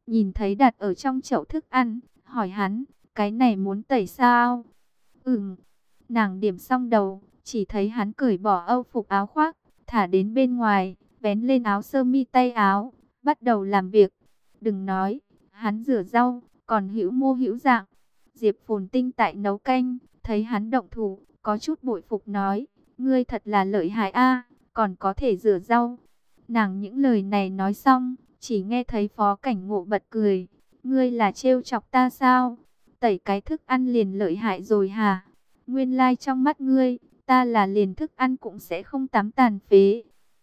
nhìn thấy đặt ở trong chậu thức ăn, hỏi hắn, cái này muốn tẩy sao? Nàng điểm xong đầu, chỉ thấy hắn cởi bỏ âu phục áo khoác, thả đến bên ngoài, vén lên áo sơ mi tay áo, bắt đầu làm việc. Đừng nói, hắn rửa rau, còn hữu mô hữu dạng. Diệp Phồn Tinh tại nấu canh, thấy hắn động thủ, có chút bội phục nói, ngươi thật là lợi hại a, còn có thể rửa rau. Nàng những lời này nói xong, chỉ nghe thấy Phó Cảnh Ngộ bật cười, ngươi là trêu chọc ta sao? Tẩy cái thức ăn liền lợi hại rồi hả? Nguyên lai trong mắt ngươi, ta là liền thức ăn cũng sẽ không tắm tàn phế.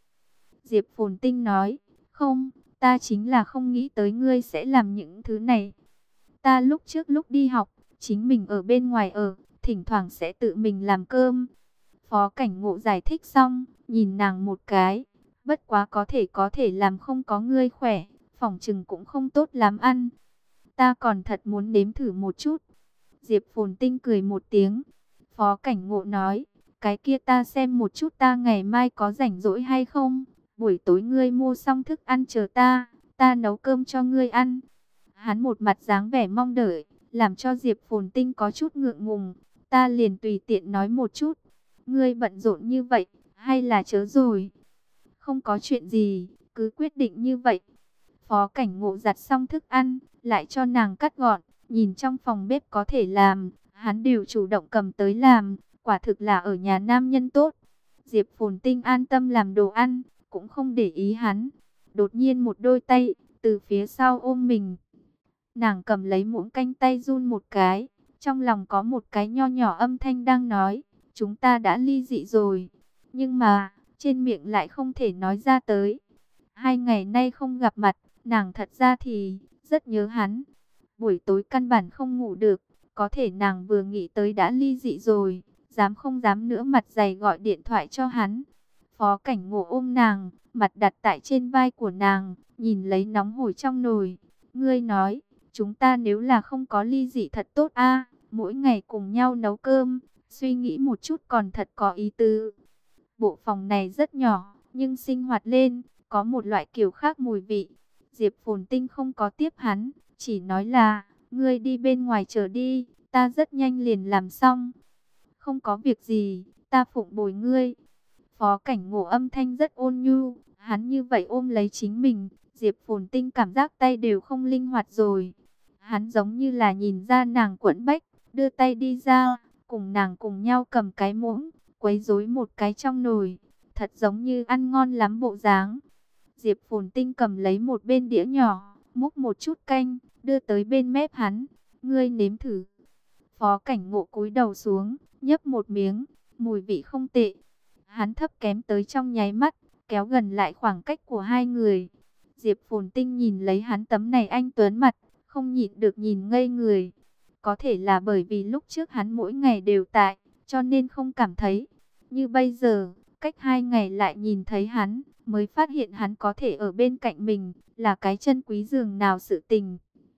Diệp Phồn Tinh nói, không, ta chính là không nghĩ tới ngươi sẽ làm những thứ này. Ta lúc trước lúc đi học, chính mình ở bên ngoài ở, thỉnh thoảng sẽ tự mình làm cơm. Phó Cảnh Ngộ giải thích xong, nhìn nàng một cái, bất quá có thể làm không có ngươi khỏe, phỏng chừng cũng không tốt lắm ăn. Ta còn thật muốn nếm thử một chút. Diệp Phồn Tinh cười một tiếng. Phó Cảnh Ngộ nói, cái kia ta xem một chút ta ngày mai có rảnh rỗi hay không. Buổi tối ngươi mua xong thức ăn chờ ta nấu cơm cho ngươi ăn. Hắn một mặt dáng vẻ mong đợi, làm cho Diệp Phồn Tinh có chút ngượng ngùng. Ta liền tùy tiện nói một chút. Ngươi bận rộn như vậy, hay là chớ rồi? Không có chuyện gì, cứ quyết định như vậy. Phó Cảnh Ngộ giặt xong thức ăn, lại cho nàng cắt gọn, nhìn trong phòng bếp có thể làm, hắn đều chủ động cầm tới làm, quả thực là ở nhà nam nhân tốt. Diệp Phồn Tinh an tâm làm đồ ăn, cũng không để ý hắn. Đột nhiên một đôi tay, từ phía sau ôm mình. Nàng cầm lấy muỗng canh tay run một cái, trong lòng có một cái nho nhỏ âm thanh đang nói, chúng ta đã ly dị rồi. Nhưng mà, trên miệng lại không thể nói ra tới. 2 ngày nay không gặp mặt, nàng thật ra thì rất nhớ hắn. Buổi tối căn bản không ngủ được, có thể nàng vừa nghĩ tới đã ly dị rồi, dám không dám nữa mặt dày gọi điện thoại cho hắn. Phó Cảnh Ngộ ôm nàng, mặt đặt tại trên vai của nàng, nhìn lấy nóng hổi trong nồi. Ngươi nói, chúng ta nếu là không có ly dị thật tốt a, mỗi ngày cùng nhau nấu cơm, suy nghĩ một chút còn thật có ý tứ. Bộ phòng này rất nhỏ, nhưng sinh hoạt lên, có một loại kiểu khác mùi vị. Diệp Phồn Tinh không có tiếp hắn, chỉ nói là, ngươi đi bên ngoài chờ đi, ta rất nhanh liền làm xong. Không có việc gì, ta phụng bồi ngươi. Phó Cảnh Ngộ âm thanh rất ôn nhu, hắn như vậy ôm lấy chính mình, Diệp Phồn Tinh cảm giác tay đều không linh hoạt rồi. Hắn giống như là nhìn ra nàng quẫn bách, đưa tay đi ra, cùng nàng cùng nhau cầm cái muỗng, quấy rối một cái trong nồi, thật giống như ăn ngon lắm bộ dáng. Diệp Phồn Tinh cầm lấy một bên đĩa nhỏ, múc một chút canh, đưa tới bên mép hắn, ngươi nếm thử. Phó Cảnh Ngộ cúi đầu xuống, nhấp một miếng, mùi vị không tệ. Hắn thấp kém tới trong nháy mắt, kéo gần lại khoảng cách của hai người. Diệp Phồn Tinh nhìn lấy hắn tấm này anh tuấn mặt, không nhịn được nhìn ngây người. Có thể là bởi vì lúc trước hắn mỗi ngày đều tại, cho nên không cảm thấy. Như bây giờ, cách 2 ngày lại nhìn thấy hắn, mới phát hiện hắn có thể ở bên cạnh mình, là cái chân quý dường nào sự tình.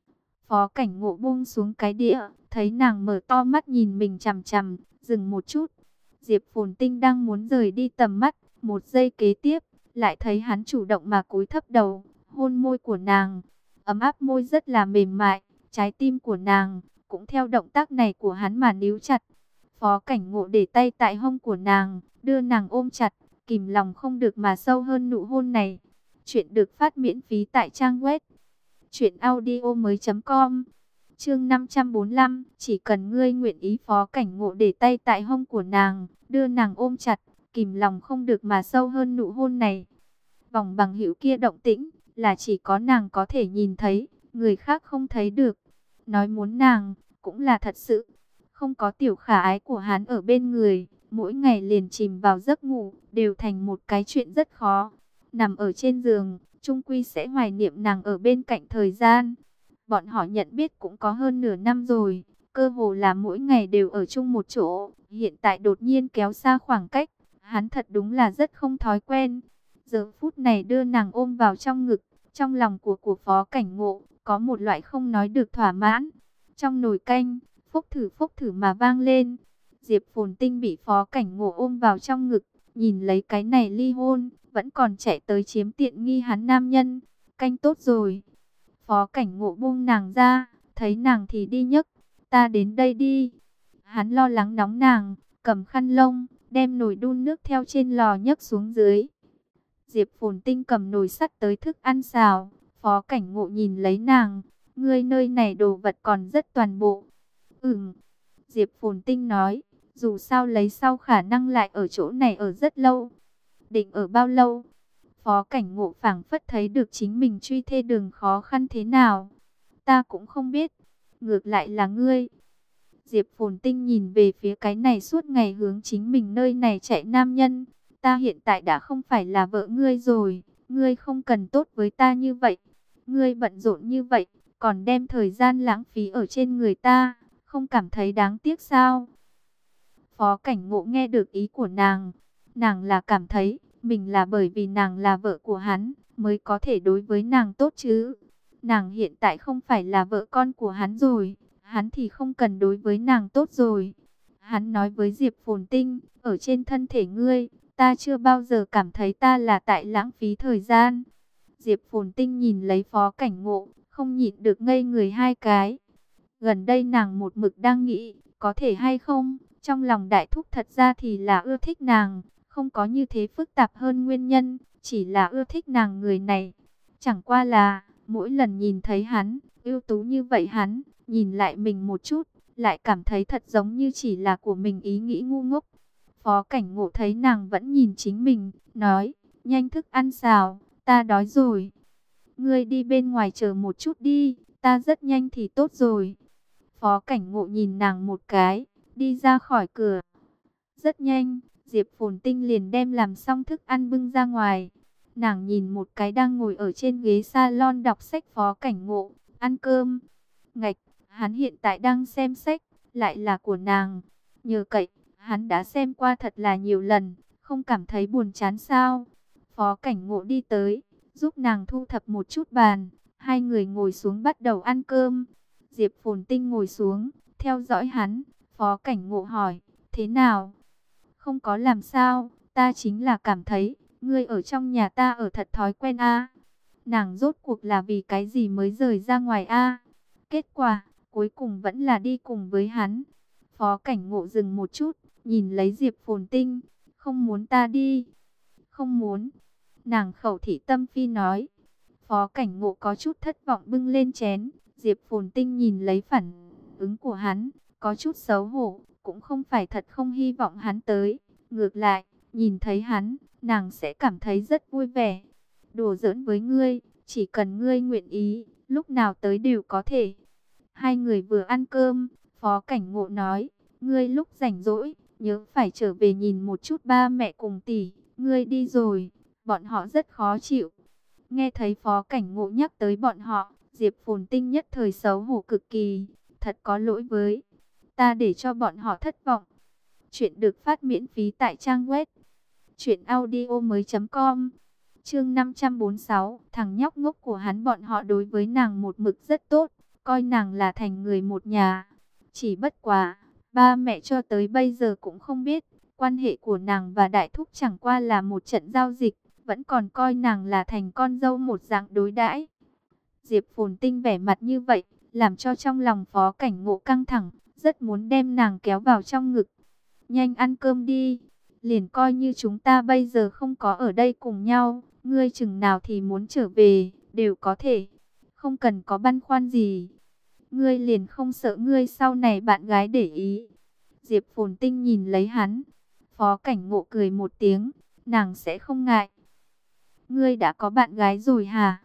Phó Cảnh Ngộ buông xuống cái đĩa, thấy nàng mở to mắt nhìn mình chằm chằm, dừng một chút. Diệp Phồn Tinh đang muốn rời đi tầm mắt, một giây kế tiếp, lại thấy hắn chủ động mà cúi thấp đầu, hôn môi của nàng. Ấm áp môi rất là mềm mại, trái tim của nàng cũng theo động tác này của hắn mà níu chặt. Phó Cảnh Ngộ để tay tại hông của nàng, đưa nàng ôm chặt, kìm lòng không được mà sâu hơn nụ hôn này. Chuyện được phát miễn phí tại trang web truyệnaudiomoi.com. Chương 545, chỉ cần ngươi nguyện ý. Phó Cảnh Ngộ để tay tại hông của nàng, đưa nàng ôm chặt, kìm lòng không được mà sâu hơn nụ hôn này. Vòng bằng hữu kia động tĩnh, là chỉ có nàng có thể nhìn thấy, người khác không thấy được. Nói muốn nàng, cũng là thật sự. Không có tiểu khả ái của hắn ở bên người, mỗi ngày liền chìm vào giấc ngủ, đều thành một cái chuyện rất khó. Nằm ở trên giường, chung quy sẽ hoài niệm nàng ở bên cạnh thời gian. Bọn họ nhận biết cũng có hơn nửa năm rồi, cơ hồ là mỗi ngày đều ở chung một chỗ. Hiện tại đột nhiên kéo xa khoảng cách, hắn thật đúng là rất không thói quen. Giờ phút này đưa nàng ôm vào trong ngực, trong lòng của Phó Cảnh Ngộ, có một loại không nói được thỏa mãn. Trong nồi canh, phốc thử mà vang lên. Diệp Phồn Tinh bị Phó Cảnh Ngộ ôm vào trong ngực, nhìn lấy cái này ly hôn, vẫn còn chạy tới chiếm tiện nghi hắn nam nhân. Canh tốt rồi. Phó Cảnh Ngộ buông nàng ra, thấy nàng thì đi nhấc, ta đến đây đi. Hắn lo lắng nóng nàng, cầm khăn lông, đem nồi đun nước theo trên lò nhấc xuống dưới. Diệp Phồn Tinh cầm nồi sắt tới thức ăn xào, Phó Cảnh Ngộ nhìn lấy nàng, ngươi nơi này đồ vật còn rất toàn bộ. Diệp Phồn Tinh nói, dù sao lấy sau khả năng lại ở chỗ này ở rất lâu. Định ở bao lâu? Phó Cảnh Ngộ phảng phất thấy được chính mình truy thê đường khó khăn thế nào. Ta cũng không biết, ngược lại là ngươi. Diệp Phồn Tinh nhìn về phía cái này suốt ngày hướng chính mình nơi này chạy nam nhân. Ta hiện tại đã không phải là vợ ngươi rồi, ngươi không cần tốt với ta như vậy. Ngươi bận rộn như vậy, còn đem thời gian lãng phí ở trên người ta, không cảm thấy đáng tiếc sao? Phó Cảnh Ngộ nghe được ý của nàng là cảm thấy mình là bởi vì nàng là vợ của hắn mới có thể đối với nàng tốt chứ. Nàng hiện tại không phải là vợ con của hắn rồi, hắn thì không cần đối với nàng tốt rồi. Hắn nói với Diệp Phồn Tinh, ở trên thân thể ngươi, ta chưa bao giờ cảm thấy ta là tại lãng phí thời gian. Diệp Phồn Tinh nhìn lấy Phó Cảnh Ngộ, không nhịn được ngây người hai cái. Gần đây nàng một mực đang nghĩ, có thể hay không, trong lòng đại thúc thật ra thì là ưa thích nàng, không có như thế phức tạp hơn nguyên nhân, chỉ là ưa thích nàng người này. Chẳng qua là, mỗi lần nhìn thấy hắn, ưu tú như vậy hắn, nhìn lại mình một chút, lại cảm thấy thật giống như chỉ là của mình ý nghĩ ngu ngốc. Phó Cảnh Ngộ thấy nàng vẫn nhìn chính mình, nói, nhanh thức ăn xào, ta đói rồi. Ngươi đi bên ngoài chờ một chút đi, ta rất nhanh thì tốt rồi. Phó Cảnh Ngộ nhìn nàng một cái, đi ra khỏi cửa. Rất nhanh, Diệp Phồn Tinh liền đem làm xong thức ăn bưng ra ngoài. Nàng nhìn một cái đang ngồi ở trên ghế salon đọc sách Phó Cảnh Ngộ, ăn cơm. Ngạch, hắn hiện tại đang xem sách, lại là của nàng. Nhờ cậy, hắn đã xem qua thật là nhiều lần, không cảm thấy buồn chán sao. Phó Cảnh Ngộ đi tới, giúp nàng thu thập một chút bàn. Hai người ngồi xuống bắt đầu ăn cơm. Diệp Phồn Tinh ngồi xuống, theo dõi hắn. Phó Cảnh Ngộ hỏi, thế nào? Không có làm sao, ta chính là cảm thấy, ngươi ở trong nhà ta ở thật thói quen a. Nàng rốt cuộc là vì cái gì mới rời ra ngoài a? Kết quả, cuối cùng vẫn là đi cùng với hắn. Phó Cảnh Ngộ dừng một chút, nhìn lấy Diệp Phồn Tinh, không muốn ta đi. Không muốn. Nàng khẩu thị tâm phi nói. Phó Cảnh Ngộ có chút thất vọng bưng lên chén. Diệp Phồn Tinh nhìn lấy phản ứng của hắn, có chút xấu hổ, cũng không phải thật không hy vọng hắn tới. Ngược lại, nhìn thấy hắn, nàng sẽ cảm thấy rất vui vẻ. Đùa giỡn với ngươi, chỉ cần ngươi nguyện ý, lúc nào tới đều có thể. Hai người vừa ăn cơm, Phó Cảnh Ngộ nói, ngươi lúc rảnh rỗi, nhớ phải trở về nhìn một chút ba mẹ cùng tỷ, ngươi đi rồi, bọn họ rất khó chịu. Nghe thấy Phó Cảnh Ngộ nhắc tới bọn họ, Diệp Phồn Tinh nhất thời xấu hổ cực kỳ, thật có lỗi với ta để cho bọn họ thất vọng. Chuyện được phát miễn phí tại trang web truyệnaudiomoi.com. Chương 546, thằng nhóc ngốc của hắn bọn họ đối với nàng một mực rất tốt, coi nàng là thành người một nhà. Chỉ bất quá, ba mẹ cho tới bây giờ cũng không biết, quan hệ của nàng và đại thúc chẳng qua là một trận giao dịch, vẫn còn coi nàng là thành con dâu một dạng đối đãi. Diệp Phồn Tinh vẻ mặt như vậy, làm cho trong lòng Phó Cảnh Ngộ căng thẳng, rất muốn đem nàng kéo vào trong ngực. Nhanh ăn cơm đi, liền coi như chúng ta bây giờ không có ở đây cùng nhau, ngươi chừng nào thì muốn trở về, đều có thể, không cần có băn khoăn gì. Ngươi liền không sợ ngươi sau này bạn gái để ý. Diệp Phồn Tinh nhìn lấy hắn, Phó Cảnh Ngộ cười một tiếng, nàng sẽ không ngại. Ngươi đã có bạn gái rồi hả?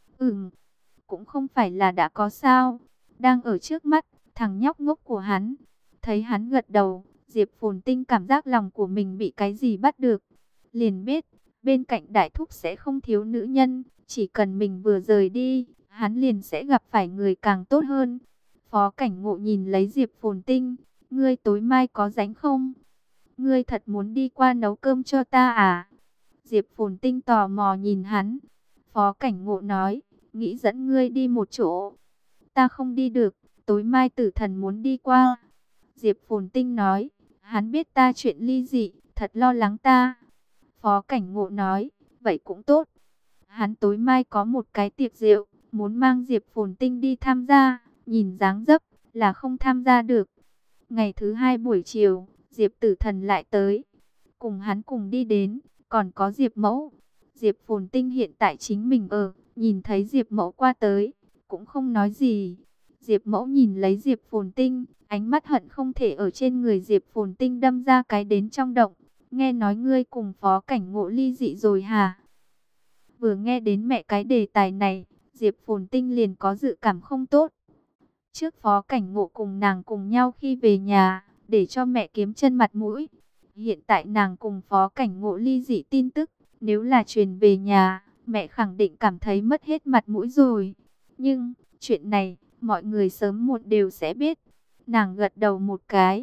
Cũng không phải là đã có sao, đang ở trước mắt, thằng nhóc ngốc của hắn. Thấy hắn gật đầu, Diệp Phồn Tinh cảm giác lòng của mình bị cái gì bắt được. Liền biết, bên cạnh đại thúc sẽ không thiếu nữ nhân, chỉ cần mình vừa rời đi, hắn liền sẽ gặp phải người càng tốt hơn. Phó Cảnh Ngộ nhìn lấy Diệp Phồn Tinh, ngươi tối mai có rảnh không? Ngươi thật muốn đi qua nấu cơm cho ta à? Diệp Phồn Tinh tò mò nhìn hắn. Phó Cảnh Ngộ nói, nghĩ dẫn ngươi đi một chỗ. Ta không đi được, tối mai Tử Thần muốn đi qua. Diệp Phồn Tinh nói, hắn biết ta chuyện ly dị, thật lo lắng ta. Phó Cảnh Ngộ nói, vậy cũng tốt. Hắn tối mai có một cái tiệc rượu, muốn mang Diệp Phồn Tinh đi tham gia, nhìn dáng dấp là không tham gia được. Ngày thứ hai buổi chiều, Diệp Tử Thần lại tới, cùng hắn cùng đi đến, còn có Diệp Mẫu. Diệp Phồn Tinh hiện tại chính mình ở, nhìn thấy Diệp Mẫu qua tới, cũng không nói gì. Diệp Mẫu nhìn lấy Diệp Phồn Tinh, ánh mắt hận không thể ở trên người Diệp Phồn Tinh đâm ra cái đến trong động. Nghe nói ngươi cùng Phó Cảnh Ngộ ly dị rồi hả? Vừa nghe đến mẹ cái đề tài này, Diệp Phồn Tinh liền có dự cảm không tốt. Trước Phó Cảnh Ngộ cùng nàng cùng nhau khi về nhà, để cho mẹ kiếm chân mặt mũi. Hiện tại nàng cùng Phó Cảnh Ngộ ly dị tin tức, nếu là truyền về nhà, mẹ khẳng định cảm thấy mất hết mặt mũi rồi. Nhưng, chuyện này, mọi người sớm muộn đều sẽ biết. Nàng gật đầu một cái.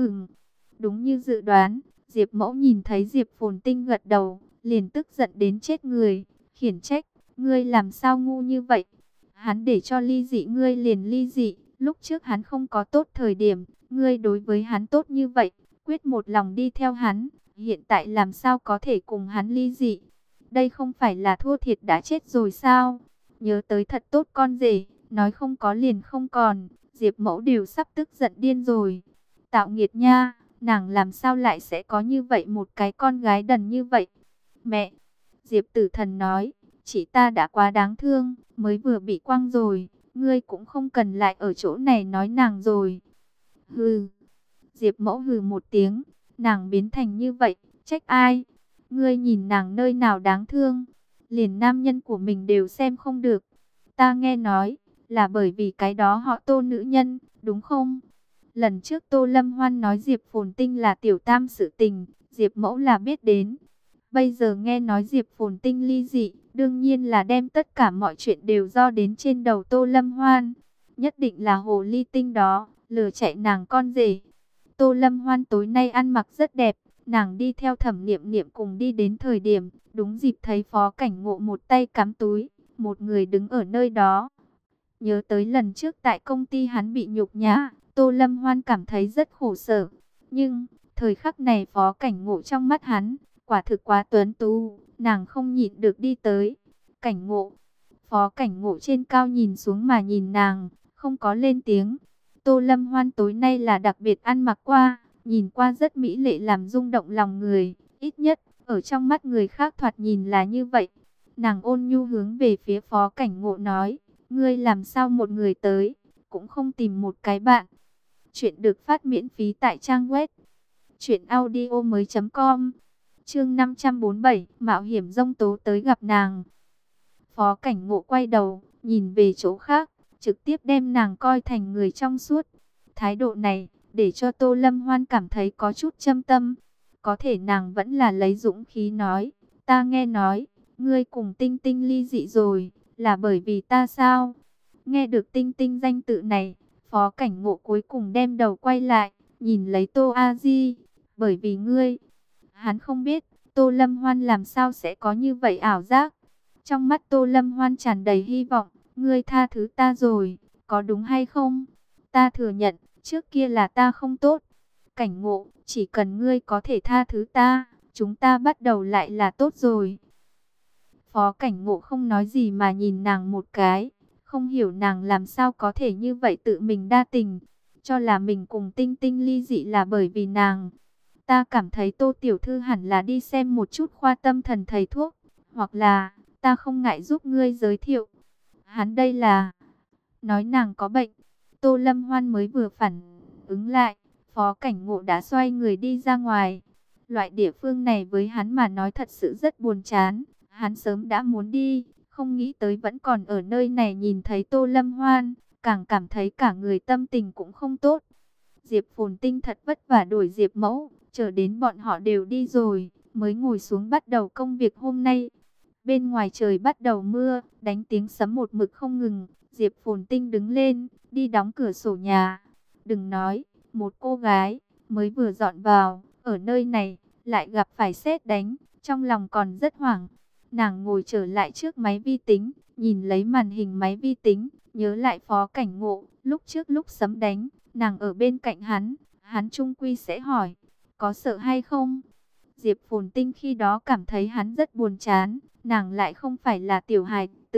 Đúng như dự đoán, Diệp Mẫu nhìn thấy Diệp Phồn Tinh gật đầu, liền tức giận đến chết người, khiển trách, ngươi làm sao ngu như vậy? Hắn để cho ly dị ngươi liền ly dị, lúc trước hắn không có tốt thời điểm, ngươi đối với hắn tốt như vậy, quyết một lòng đi theo hắn, hiện tại làm sao có thể cùng hắn ly dị? Đây không phải là thua thiệt đã chết rồi sao? Nhớ tới thật tốt con rể, nói không có liền không còn, Diệp Mẫu đều sắp tức giận điên rồi. Tạo nghiệt nha, nàng làm sao lại sẽ có như vậy một cái con gái đần như vậy? Mẹ, Diệp Tử Thần nói, chị ta đã quá đáng thương, mới vừa bị quăng rồi, ngươi cũng không cần lại ở chỗ này nói nàng rồi. Hừ, Diệp Mẫu hừ một tiếng, nàng biến thành như vậy, trách ai? Ngươi nhìn nàng nơi nào đáng thương, liền nam nhân của mình đều xem không được. Ta nghe nói, là bởi vì cái đó họ Tô nữ nhân, đúng không? Lần trước Tô Lâm Hoan nói Diệp Phồn Tinh là tiểu tam sự tình, Diệp Mẫu là biết đến. Bây giờ nghe nói Diệp Phồn Tinh ly dị, đương nhiên là đem tất cả mọi chuyện đều do đến trên đầu Tô Lâm Hoan. Nhất định là hồ ly tinh đó, lừa chạy nàng con rể. Tô Lâm Hoan tối nay ăn mặc rất đẹp, nàng đi theo Thẩm Niệm Niệm cùng đi đến thời điểm, đúng dịp thấy Phó Cảnh Ngộ một tay cắm túi, một người đứng ở nơi đó. Nhớ tới lần trước tại công ty hắn bị nhục nhã, Tô Lâm Hoan cảm thấy rất khổ sở. Nhưng, thời khắc này Phó Cảnh Ngộ trong mắt hắn, quả thực quá tuấn tú, nàng không nhịn được đi tới. Cảnh Ngộ, Phó Cảnh Ngộ trên cao nhìn xuống mà nhìn nàng, không có lên tiếng. Tô Lâm Hoan tối nay là đặc biệt ăn mặc qua, nhìn qua rất mỹ lệ làm rung động lòng người, ít nhất, ở trong mắt người khác thoạt nhìn là như vậy. Nàng ôn nhu hướng về phía Phó Cảnh Ngộ nói, ngươi làm sao một người tới, cũng không tìm một cái bạn. Chuyện được phát miễn phí tại trang web truyệnaudiomoi.com. Chương 547, mạo hiểm dông tố tới gặp nàng. Phó Cảnh Ngộ quay đầu, nhìn về chỗ khác, trực tiếp đem nàng coi thành người trong suốt. Thái độ này, để cho Tô Lâm Hoan cảm thấy có chút châm tâm. Có thể nàng vẫn là lấy dũng khí nói, ta nghe nói, ngươi cùng Tinh Tinh ly dị rồi, là bởi vì ta sao? Nghe được Tinh Tinh danh tự này, Phó Cảnh Ngộ cuối cùng đem đầu quay lại, nhìn lấy Tô A Di, bởi vì ngươi. Hắn không biết, Tô Lâm Hoan làm sao sẽ có như vậy ảo giác. Trong mắt Tô Lâm Hoan tràn đầy hy vọng, ngươi tha thứ ta rồi, có đúng hay không? Ta thừa nhận, trước kia là ta không tốt. Cảnh Ngộ, chỉ cần ngươi có thể tha thứ ta, chúng ta bắt đầu lại là tốt rồi. Phó Cảnh Ngộ không nói gì mà nhìn nàng một cái, không hiểu nàng làm sao có thể như vậy tự mình đa tình, cho là mình cùng Tinh Tinh ly dị là bởi vì nàng. Ta cảm thấy Tô tiểu thư hẳn là đi xem một chút khoa tâm thần thầy thuốc, hoặc là ta không ngại giúp ngươi giới thiệu. Hắn đây là nói nàng có bệnh. Tô Lâm Hoan mới vừa phản ứng lại, Phó Cảnh Ngộ đã xoay người đi ra ngoài. Loại địa phương này với hắn mà nói thật sự rất buồn chán. Hắn sớm đã muốn đi, không nghĩ tới vẫn còn ở nơi này nhìn thấy Tô Lâm Hoan, càng cảm thấy cả người tâm tình cũng không tốt. Diệp Phồn Tinh thật vất vả đuổi Diệp Mẫu, chờ đến bọn họ đều đi rồi, mới ngồi xuống bắt đầu công việc hôm nay. Bên ngoài trời bắt đầu mưa, đánh tiếng sấm một mực không ngừng. Diệp Phồn Tinh đứng lên, đi đóng cửa sổ nhà. Đừng nói, một cô gái mới vừa dọn vào, ở nơi này lại gặp phải sét đánh, trong lòng còn rất hoảng. Nàng ngồi trở lại trước máy vi tính, nhìn lấy màn hình máy vi tính, nhớ lại Phó Cảnh Ngộ, lúc trước lúc sấm đánh, nàng ở bên cạnh hắn chung quy sẽ hỏi, có sợ hay không? Diệp Phồn Tinh khi đó cảm thấy hắn rất buồn chán, nàng lại không phải là tiểu hài tử,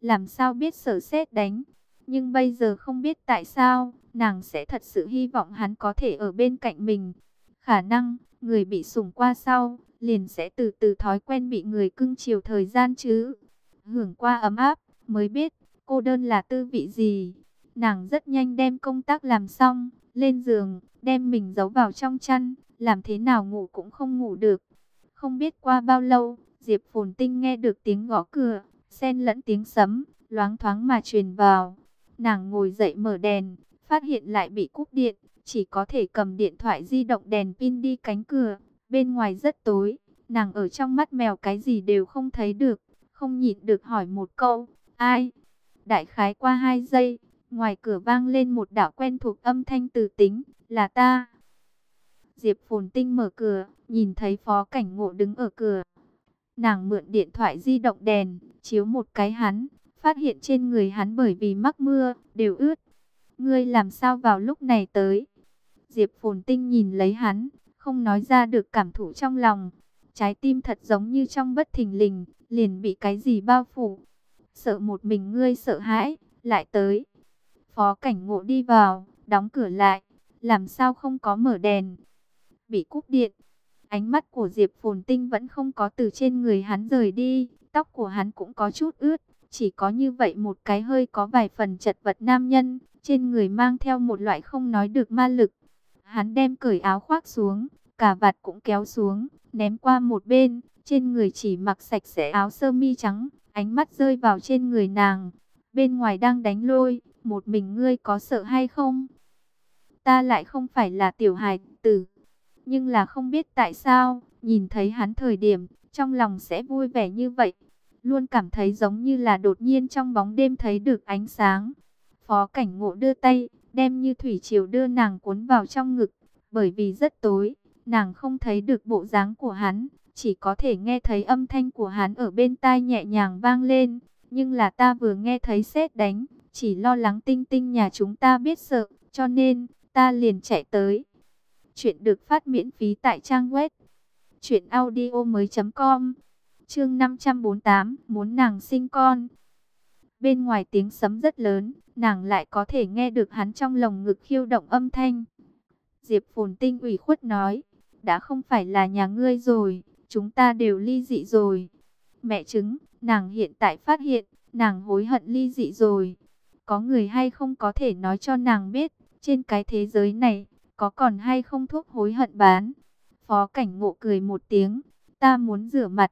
làm sao biết sợ sét đánh. Nhưng bây giờ không biết tại sao, nàng sẽ thật sự hy vọng hắn có thể ở bên cạnh mình. Khả năng, người bị sủng qua sau, liền sẽ từ từ thói quen bị người cưng chiều thời gian chứ. Hưởng qua ấm áp, mới biết, cô đơn là tư vị gì. Nàng rất nhanh đem công tác làm xong, lên giường, đem mình giấu vào trong chăn, làm thế nào ngủ cũng không ngủ được. Không biết qua bao lâu, Diệp Phồn Tinh nghe được tiếng gõ cửa, xen lẫn tiếng sấm, loáng thoáng mà truyền vào. Nàng ngồi dậy mở đèn, phát hiện lại bị cúp điện, chỉ có thể cầm điện thoại di động đèn pin đi cánh cửa. Bên ngoài rất tối, nàng ở trong mắt mèo cái gì đều không thấy được, không nhịn được hỏi một câu, ai? Đại khái qua 2 giây, ngoài cửa vang lên một đạo quen thuộc âm thanh từ tính, là ta. Diệp Phồn Tinh mở cửa, nhìn thấy Phó Cảnh Ngộ đứng ở cửa. Nàng mượn điện thoại di động đèn, chiếu một cái hắn, phát hiện trên người hắn bởi vì mắc mưa, đều ướt. Ngươi làm sao vào lúc này tới? Diệp Phồn Tinh nhìn lấy hắn, không nói ra được cảm thụ trong lòng. Trái tim thật giống như trong bất thình lình, liền bị cái gì bao phủ. Sợ một mình ngươi sợ hãi, lại tới. Phó Cảnh Ngộ đi vào, đóng cửa lại, làm sao không có mở đèn. Bị cúp điện. Ánh mắt của Diệp Phồn Tinh vẫn không có từ trên người hắn rời đi, tóc của hắn cũng có chút ướt, chỉ có như vậy một cái hơi có vài phần chật vật nam nhân, trên người mang theo một loại không nói được ma lực. Hắn đem cởi áo khoác xuống, cà vạt cũng kéo xuống, ném qua một bên, trên người chỉ mặc sạch sẽ áo sơ mi trắng, ánh mắt rơi vào trên người nàng. Bên ngoài đang đánh lôi, một mình ngươi có sợ hay không? Ta lại không phải là tiểu hài tử. Nhưng là không biết tại sao, nhìn thấy hắn thời điểm, trong lòng sẽ vui vẻ như vậy. Luôn cảm thấy giống như là đột nhiên trong bóng đêm thấy được ánh sáng. Phó Cảnh Ngộ đưa tay, đem như thủy triều đưa nàng cuốn vào trong ngực. Bởi vì rất tối, nàng không thấy được bộ dáng của hắn, chỉ có thể nghe thấy âm thanh của hắn ở bên tai nhẹ nhàng vang lên. Nhưng là ta vừa nghe thấy sét đánh, chỉ lo lắng Tinh Tinh nhà chúng ta biết sợ, cho nên ta liền chạy tới. Chuyện được phát miễn phí tại trang web truyệnaudiomoi.com. Chương 548, muốn nàng sinh con. Bên ngoài tiếng sấm rất lớn, nàng lại có thể nghe được hắn trong lồng ngực khiêu động âm thanh. Diệp Phồn Tinh ủy khuất nói, đã không phải là nhà ngươi rồi, chúng ta đều ly dị rồi. Mẹ chứng, nàng hiện tại phát hiện, nàng hối hận ly dị rồi. Có người hay không có thể nói cho nàng biết, trên cái thế giới này, có còn hay không thuốc hối hận bán? Phó Cảnh Ngộ cười một tiếng, ta muốn rửa mặt.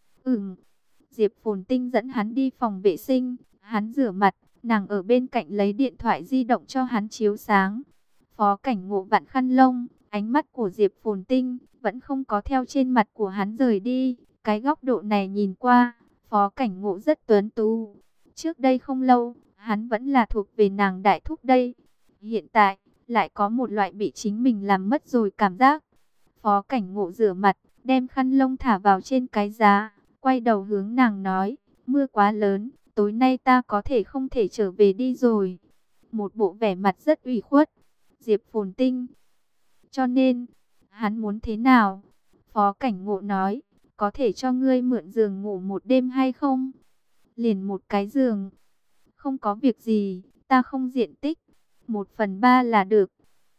Diệp Phồn Tinh dẫn hắn đi phòng vệ sinh, hắn rửa mặt, nàng ở bên cạnh lấy điện thoại di động cho hắn chiếu sáng. Phó Cảnh Ngộ vặn khăn lông, ánh mắt của Diệp Phồn Tinh vẫn không có theo trên mặt của hắn rời đi. Cái góc độ này nhìn qua, Phó Cảnh Ngộ rất tuấn tú. Trước đây không lâu, hắn vẫn là thuộc về nàng đại thúc đây. Hiện tại, lại có một loại bị chính mình làm mất rồi cảm giác. Phó Cảnh Ngộ rửa mặt, đem khăn lông thả vào trên cái giá, quay đầu hướng nàng nói, mưa quá lớn, tối nay ta có thể không thể trở về đi rồi. Một bộ vẻ mặt rất ủy khuất. Diệp Phồn Tinh. Cho nên, hắn muốn thế nào? Phó Cảnh Ngộ nói, có thể cho ngươi mượn giường ngủ một đêm hay không? Liền một cái giường. Không có việc gì, ta không diện tích. 1/3 là được.